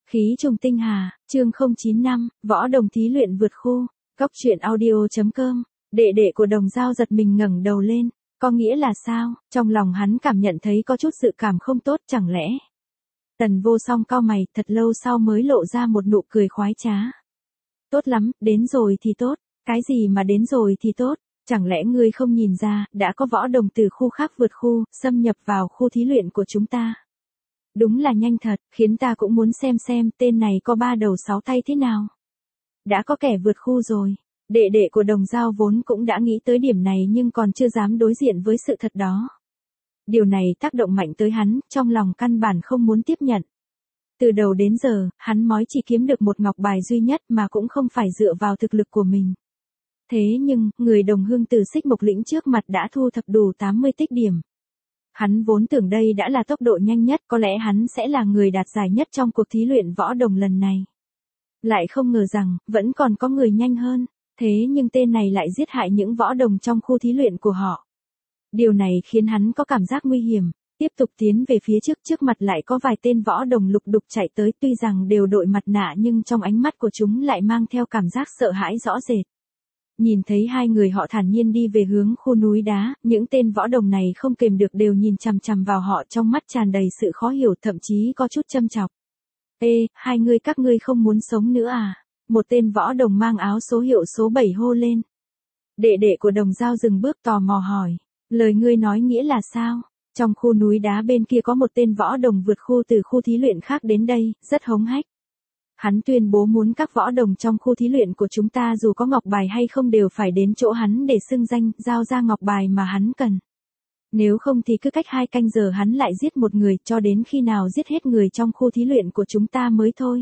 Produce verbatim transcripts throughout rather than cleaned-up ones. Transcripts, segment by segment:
Khí trùng tinh hà, chương không chín năm, võ đồng thí luyện vượt khu, góc truyện audio.com, đệ đệ của Đồng Dao giật mình ngẩng đầu lên, có nghĩa là sao, trong lòng hắn cảm nhận thấy có chút dự cảm không tốt chẳng lẽ. Tần Vô Song cau mày, thật lâu sau mới lộ ra một nụ cười khoái trá. Tốt lắm, đến rồi thì tốt, cái gì mà đến rồi thì tốt, chẳng lẽ ngươi không nhìn ra, đã có võ đồng từ khu khác vượt khu, xâm nhập vào khu thí luyện của chúng ta. Đúng là nhanh thật, khiến ta cũng muốn xem xem tên này có ba đầu sáu tay thế nào. Đã có kẻ vượt khu rồi. Đệ đệ của Đồng Dao vốn cũng đã nghĩ tới điểm này nhưng còn chưa dám đối diện với sự thật đó. Điều này tác động mạnh tới hắn, trong lòng căn bản không muốn tiếp nhận. Từ đầu đến giờ, hắn mới chỉ kiếm được một ngọc bài duy nhất mà cũng không phải dựa vào thực lực của mình. Thế nhưng, người đồng hương từ Xích Mộc Lĩnh trước mặt đã thu thập đủ tám mươi tích điểm. Hắn vốn tưởng đây đã là tốc độ nhanh nhất, có lẽ hắn sẽ là người đạt giải nhất trong cuộc thí luyện võ đồng lần này. Lại không ngờ rằng, vẫn còn có người nhanh hơn, thế nhưng tên này lại giết hại những võ đồng trong khu thí luyện của họ. Điều này khiến hắn có cảm giác nguy hiểm, tiếp tục tiến về phía trước, trước mặt lại có vài tên võ đồng lục đục chạy tới, tuy rằng đều đội mặt nạ nhưng trong ánh mắt của chúng lại mang theo cảm giác sợ hãi rõ rệt. Nhìn thấy hai người họ thản nhiên đi về hướng khu núi đá, những tên võ đồng này không kềm được đều nhìn chằm chằm vào họ, trong mắt tràn đầy sự khó hiểu, thậm chí có chút châm chọc. Ê, hai người các ngươi không muốn sống nữa à? Một tên võ đồng mang áo số hiệu số bảy hô lên. Đệ đệ của Đồng Dao dừng bước tò mò hỏi. Lời ngươi nói nghĩa là sao? Trong khu núi đá bên kia có một tên võ đồng vượt khu từ khu thí luyện khác đến đây, rất hống hách. Hắn tuyên bố muốn các võ đồng trong khu thí luyện của chúng ta dù có ngọc bài hay không đều phải đến chỗ hắn để xưng danh, giao ra ngọc bài mà hắn cần. Nếu không thì cứ cách hai canh giờ hắn lại giết một người, cho đến khi nào giết hết người trong khu thí luyện của chúng ta mới thôi.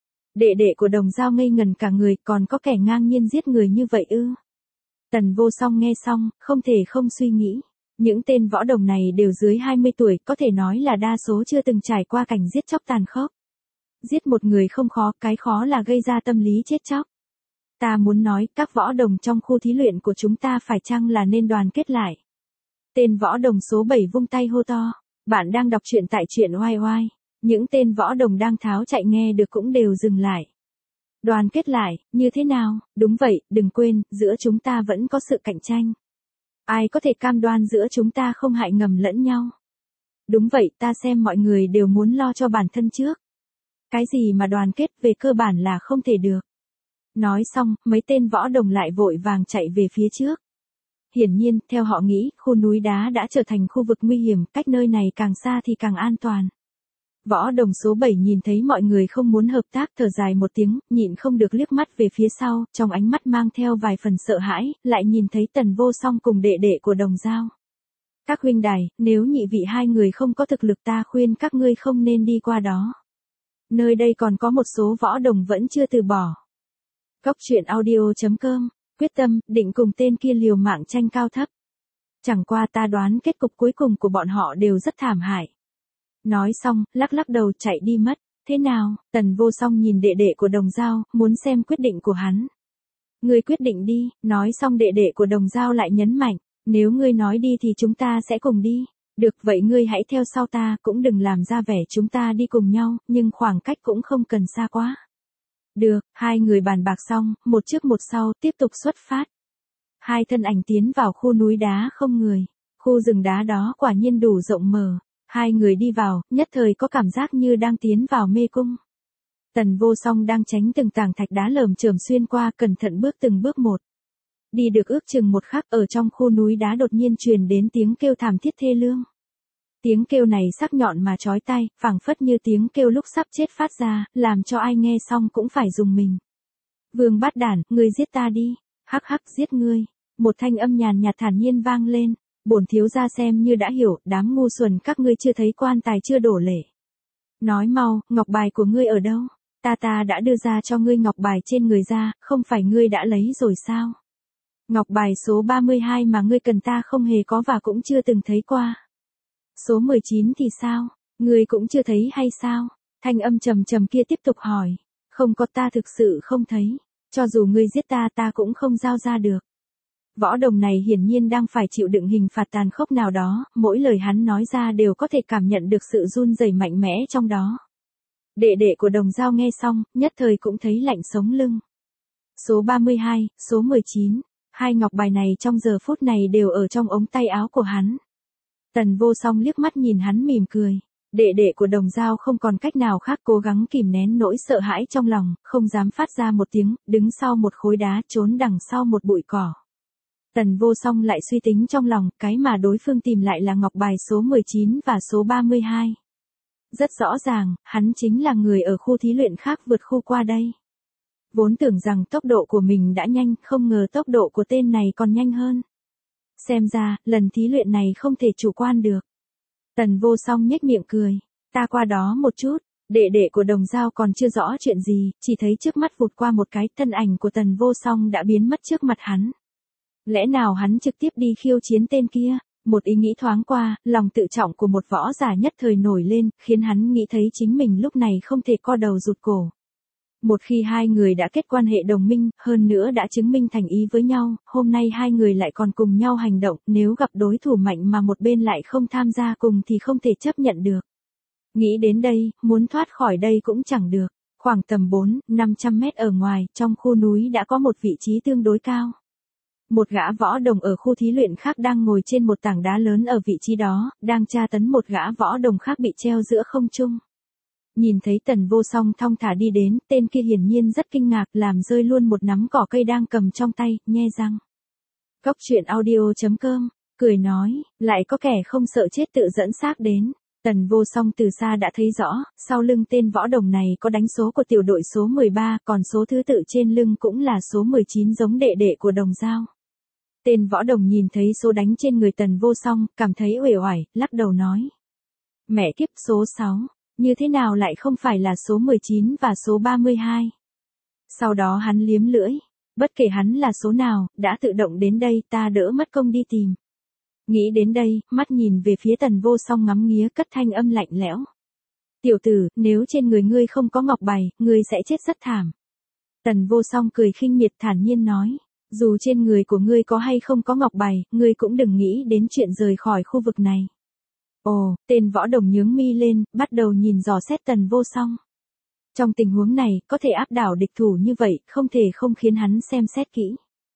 Đệ đệ của Đồng Dao ngây ngần cả người, còn có kẻ ngang nhiên giết người như vậy ư? Tần Vô Song nghe xong, không thể không suy nghĩ. Những tên võ đồng này đều dưới hai mươi tuổi, có thể nói là đa số chưa từng trải qua cảnh giết chóc tàn khốc. Giết một người không khó, cái khó là gây ra tâm lý chết chóc. Ta muốn nói, các võ đồng trong khu thí luyện của chúng ta phải chăng là nên đoàn kết lại. Tên võ đồng số bảy vung tay hô to. Bạn đang đọc truyện tại truyện oai oai. Những tên võ đồng đang tháo chạy nghe được cũng đều dừng lại. Đoàn kết lại, như thế nào? Đúng vậy, đừng quên, giữa chúng ta vẫn có sự cạnh tranh. Ai có thể cam đoan giữa chúng ta không hại ngầm lẫn nhau? Đúng vậy, ta xem mọi người đều muốn lo cho bản thân trước. Cái gì mà đoàn kết về cơ bản là không thể được. Nói xong, mấy tên võ đồng lại vội vàng chạy về phía trước. Hiển nhiên, theo họ nghĩ, khu núi đá đã trở thành khu vực nguy hiểm, cách nơi này càng xa thì càng an toàn. Võ đồng số bảy nhìn thấy mọi người không muốn hợp tác, thở dài một tiếng, nhịn không được liếc mắt về phía sau, trong ánh mắt mang theo vài phần sợ hãi, lại nhìn thấy Tần Vô Song cùng đệ đệ của Đồng Dao. Các huynh đài, nếu nhị vị hai người không có thực lực ta khuyên các ngươi không nên đi qua đó. Nơi đây còn có một số võ đồng vẫn chưa từ bỏ. Góc truyện audio.com, quyết tâm, định cùng tên kia liều mạng tranh cao thấp. Chẳng qua ta đoán kết cục cuối cùng của bọn họ đều rất thảm hại. Nói xong, lắc lắc đầu chạy đi mất. Thế nào? Tần Vô Song nhìn đệ đệ của Đồng Dao, muốn xem quyết định của hắn. Ngươi quyết định đi, nói xong đệ đệ của Đồng Dao lại nhấn mạnh. Nếu ngươi nói đi thì chúng ta sẽ cùng đi. Được vậy ngươi hãy theo sau ta, cũng đừng làm ra vẻ chúng ta đi cùng nhau, nhưng khoảng cách cũng không cần xa quá. Được, hai người bàn bạc xong, một trước một sau, tiếp tục xuất phát. Hai thân ảnh tiến vào khu núi đá không người. Khu rừng đá đó quả nhiên đủ rộng mở. Hai người đi vào, nhất thời có cảm giác như đang tiến vào mê cung. Tần Vô Song đang tránh từng tảng thạch đá lởm chởm xuyên qua, cẩn thận bước từng bước một. Đi được ước chừng một khắc, ở trong khu núi đá đột nhiên truyền đến tiếng kêu thảm thiết thê lương. Tiếng kêu này sắc nhọn mà chói tai, phảng phất như tiếng kêu lúc sắp chết phát ra, làm cho ai nghe xong cũng phải rùng mình. Vương Bát Đản, ngươi giết ta đi. Hắc hắc, giết ngươi. Một thanh âm nhàn nhạt thản nhiên vang lên. Bổn thiếu gia xem như đã hiểu, đám ngu xuẩn các ngươi chưa thấy quan tài chưa đổ lệ. Nói mau, ngọc bài của ngươi ở đâu? Ta ta đã đưa ra cho ngươi ngọc bài trên người ra, không phải ngươi đã lấy rồi sao? Ngọc bài số ba mươi hai mà ngươi cần ta không hề có và cũng chưa từng thấy qua. Số mười chín thì sao? Ngươi cũng chưa thấy hay sao? Thanh âm trầm trầm kia tiếp tục hỏi. Không có, ta thực sự không thấy. Cho dù ngươi giết ta ta cũng không giao ra được. Võ đồng này hiển nhiên đang phải chịu đựng hình phạt tàn khốc nào đó, mỗi lời hắn nói ra đều có thể cảm nhận được sự run rẩy mạnh mẽ trong đó. Đệ đệ của Đồng Dao nghe xong, nhất thời cũng thấy lạnh sống lưng. Số ba mươi hai, số mười chín, hai ngọc bài này trong giờ phút này đều ở trong ống tay áo của hắn. Tần Vô Song liếc mắt nhìn hắn mỉm cười. Đệ đệ của Đồng Dao không còn cách nào khác, cố gắng kìm nén nỗi sợ hãi trong lòng, không dám phát ra một tiếng, đứng sau một khối đá, trốn đằng sau một bụi cỏ. Tần Vô Song lại suy tính trong lòng, cái mà đối phương tìm lại là ngọc bài số mười chín và số ba mươi hai. Rất rõ ràng, hắn chính là người ở khu thí luyện khác vượt khu qua đây. Vốn tưởng rằng tốc độ của mình đã nhanh, không ngờ tốc độ của tên này còn nhanh hơn. Xem ra, lần thí luyện này không thể chủ quan được. Tần Vô Song nhếch miệng cười. Ta qua đó một chút, đệ đệ của Đồng Dao còn chưa rõ chuyện gì, chỉ thấy trước mắt vụt qua một cái, thân ảnh của Tần Vô Song đã biến mất trước mặt hắn. Lẽ nào hắn trực tiếp đi khiêu chiến tên kia? Một ý nghĩ thoáng qua, lòng tự trọng của một võ giả nhất thời nổi lên, khiến hắn nghĩ thấy chính mình lúc này không thể co đầu rụt cổ. Một khi hai người đã kết quan hệ đồng minh, hơn nữa đã chứng minh thành ý với nhau, hôm nay hai người lại còn cùng nhau hành động, nếu gặp đối thủ mạnh mà một bên lại không tham gia cùng thì không thể chấp nhận được. Nghĩ đến đây, muốn thoát khỏi đây cũng chẳng được. Khoảng tầm bốn, năm trăm mét ở ngoài, trong khu núi đã có một vị trí tương đối cao. Một gã võ đồng ở khu thí luyện khác đang ngồi trên một tảng đá lớn ở vị trí đó, đang tra tấn một gã võ đồng khác bị treo giữa không trung. Nhìn thấy Tần Vô Song thong thả đi đến, tên kia hiển nhiên rất kinh ngạc, làm rơi luôn một nắm cỏ cây đang cầm trong tay, nhe răng. Cốc truyện audio chấm com, cười nói, lại có kẻ không sợ chết tự dẫn xác đến. Tần Vô Song từ xa đã thấy rõ, sau lưng tên võ đồng này có đánh số của tiểu đội số mười ba, còn số thứ tự trên lưng cũng là số mười chín, giống đệ đệ của Đồng Dao. Tên võ đồng nhìn thấy số đánh trên người Tần Vô Song, cảm thấy uể oải, lắc đầu nói. Mẹ kiếp, số sáu, như thế nào lại không phải là số mười chín và số ba mươi hai? Sau đó hắn liếm lưỡi, bất kể hắn là số nào, đã tự động đến đây, ta đỡ mất công đi tìm. Nghĩ đến đây, mắt nhìn về phía Tần Vô Song ngắm nghía, cất thanh âm lạnh lẽo. Tiểu tử, nếu trên người ngươi không có ngọc bài, ngươi sẽ chết rất thảm. Tần Vô Song cười khinh miệt thản nhiên nói. Dù trên người của ngươi có hay không có ngọc bài, ngươi cũng đừng nghĩ đến chuyện rời khỏi khu vực này. Ồ, tên võ đồng nhướng mi lên, bắt đầu nhìn dò xét Tần Vô Song. Trong tình huống này, có thể áp đảo địch thủ như vậy, không thể không khiến hắn xem xét kỹ.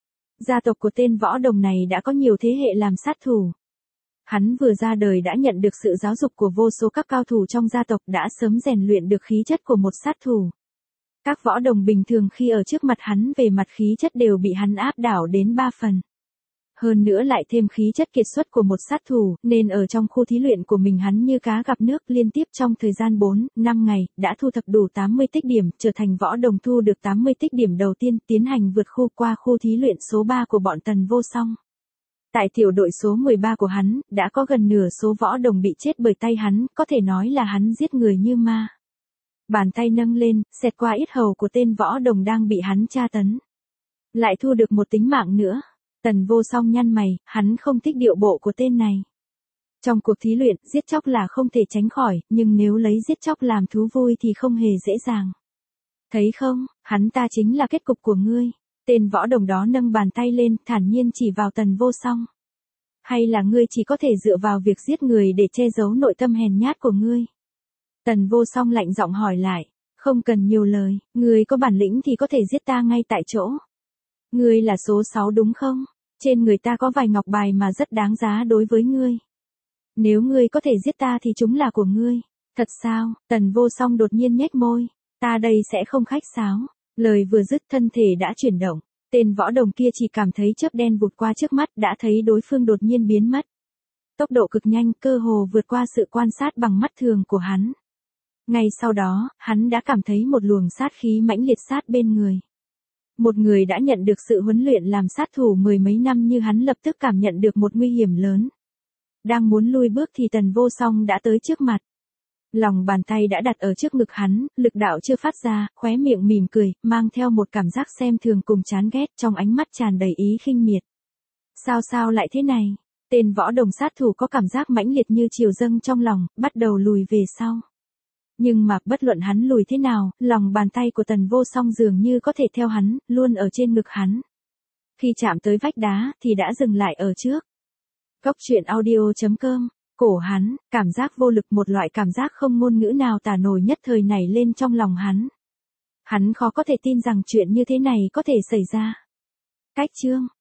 Gia tộc của tên võ đồng này đã có nhiều thế hệ làm sát thủ. Hắn vừa ra đời đã nhận được sự giáo dục của vô số các cao thủ trong gia tộc, đã sớm rèn luyện được khí chất của một sát thủ. Các võ đồng bình thường khi ở trước mặt hắn về mặt khí chất đều bị hắn áp đảo đến ba phần. Hơn nữa lại thêm khí chất kiệt xuất của một sát thủ, nên ở trong khu thí luyện của mình hắn như cá gặp nước, liên tiếp trong thời gian bốn, năm ngày, đã thu thập đủ tám mươi tích điểm, trở thành võ đồng thu được tám mươi tích điểm đầu tiên, tiến hành vượt khu qua khu thí luyện số ba của bọn Tần Vô Song. Tại tiểu đội số mười ba của hắn, đã có gần nửa số võ đồng bị chết bởi tay hắn, có thể nói là hắn giết người như ma. Bàn tay nâng lên, xẹt qua yết hầu của tên võ đồng đang bị hắn tra tấn. Lại thu được một tính mạng nữa. Tần Vô Song nhăn mày, hắn không thích điệu bộ của tên này. Trong cuộc thí luyện, giết chóc là không thể tránh khỏi, nhưng nếu lấy giết chóc làm thú vui thì không hề dễ dàng. Thấy không, hắn ta chính là kết cục của ngươi. Tên võ đồng đó nâng bàn tay lên, thản nhiên chỉ vào Tần Vô Song. Hay là ngươi chỉ có thể dựa vào việc giết người để che giấu nội tâm hèn nhát của ngươi? Tần Vô Song lạnh giọng hỏi lại, không cần nhiều lời, ngươi có bản lĩnh thì có thể giết ta ngay tại chỗ. Ngươi là số sáu đúng không? Trên người ta có vài ngọc bài mà rất đáng giá đối với ngươi. Nếu ngươi có thể giết ta thì chúng là của ngươi. Thật sao? Tần Vô Song đột nhiên nhếch môi. Ta đây sẽ không khách sáo. Lời vừa dứt thân thể đã chuyển động. Tên võ đồng kia chỉ cảm thấy chớp đen vụt qua trước mắt, đã thấy đối phương đột nhiên biến mất. Tốc độ cực nhanh, cơ hồ vượt qua sự quan sát bằng mắt thường của hắn. Ngay sau đó, hắn đã cảm thấy một luồng sát khí mãnh liệt sát bên người. Một người đã nhận được sự huấn luyện làm sát thủ mười mấy năm như hắn lập tức cảm nhận được một nguy hiểm lớn. Đang muốn lui bước thì Tần Vô Song đã tới trước mặt. Lòng bàn tay đã đặt ở trước ngực hắn, lực đạo chưa phát ra, khóe miệng mỉm cười, mang theo một cảm giác xem thường cùng chán ghét, trong ánh mắt tràn đầy ý khinh miệt. Sao sao lại thế này? Tên võ đồng sát thủ có cảm giác mãnh liệt như triều dâng trong lòng, bắt đầu lùi về sau. Nhưng mà bất luận hắn lùi thế nào, lòng bàn tay của Tần Vô Song dường như có thể theo hắn, luôn ở trên ngực hắn. Khi chạm tới vách đá thì đã dừng lại ở trước. Cốc truyện audio chấm com cổ hắn, cảm giác vô lực, một loại cảm giác không ngôn ngữ nào tả nổi nhất thời nảy lên trong lòng hắn. Hắn khó có thể tin rằng chuyện như thế này có thể xảy ra. Cách chương